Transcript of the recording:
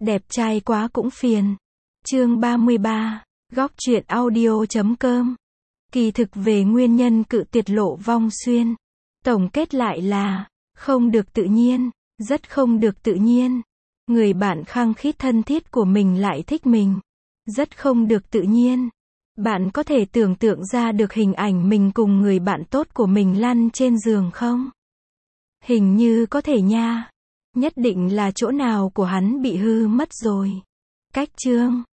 Đẹp trai quá cũng phiền. Chương 33. Góc truyện audio.com. Kỳ thực về nguyên nhân cự tuyệt Lộ Vong Xuyên. Tổng kết lại là, không được tự nhiên, rất không được tự nhiên. Người bạn khăng khít thân thiết của mình lại thích mình. Rất không được tự nhiên. Bạn có thể tưởng tượng ra được hình ảnh mình cùng người bạn tốt của mình lăn trên giường không? Hình như có thể nha. Nhất định là chỗ nào của hắn bị hư mất rồi. Cách chương